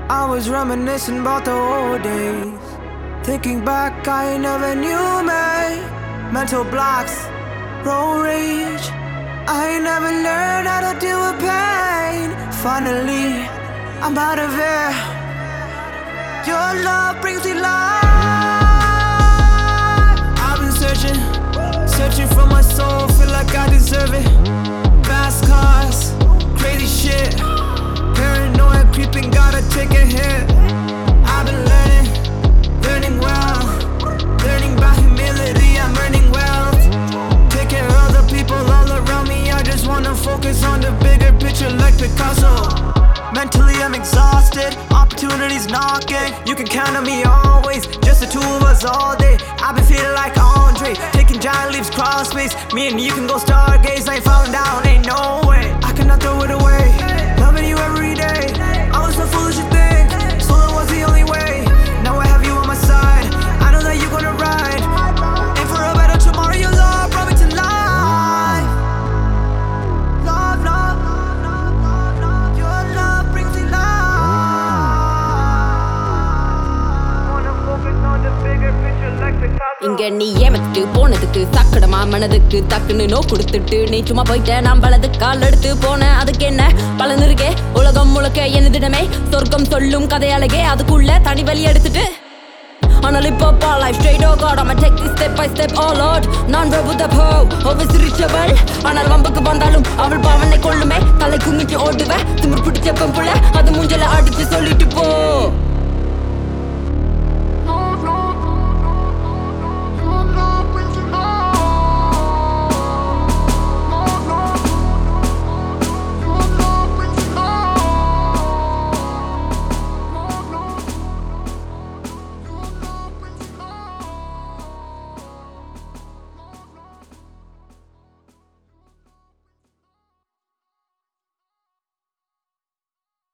I was reminiscing about the old days. Thinking back, I never knew me. Mental blocks, road rage. I never learned how to deal with pain. Finally, I'm out of here. Your love brings me life. I've been searching for my soul. Feel like I deserve it. Fast cars, crazy shit. Paranoia creeping, gotta take a hit. I've been learning well. Learning by humility, I'm earning wealth. Take care of the people all around me. I just wanna focus on the bigger picture like Picasso. Mentally I'm exhausted, opportunities knocking. You can count on me always, just the two of us all day. I've been feeling like Andre, taking giant leaps cross space. Me and you can go stargaze, I ain't falling down, ain't no way I cannot throw it away. Loving you every day, I was so foolish to think solo was the only way. Now I have you on my side, I know that you're gonna ride. And for a better tomorrow, your love brought me to life. Love, love, your love brings me life. Wanna focus on the bigger picture like Picasso. இங்க நீ ஏமத்துட்டு போனதுக்கு சாக்கடமா மனதுக்கு தக்குன்னு no கொடுத்துட்டு நீ சும்மா போயிட்ட நான் வலது கால் எடுத்து போனேன். அதுக்கு என்ன பலன் இருக்கே? உலகம் முழுக்க என்னதிடமே சொர்க்கம் சொல்லும் கதையழகே. அதுக்குள்ள தனி வழி எடுத்துட்டு ஆனால் இப்போ life straight, oh god, I'ma take this step by step, oh lord. நான் பிரபுத போ always reachable. ஆனால் வம்புக்கு வந்தாலும் அவள் பாவனை கொள்ளுமே. தலை குமிட்டு ஓடுவேன் திமிர் பிடிச்ச பெம்புல அது மூஞ்சல அடிச்சு சொல்லிட்டு போ.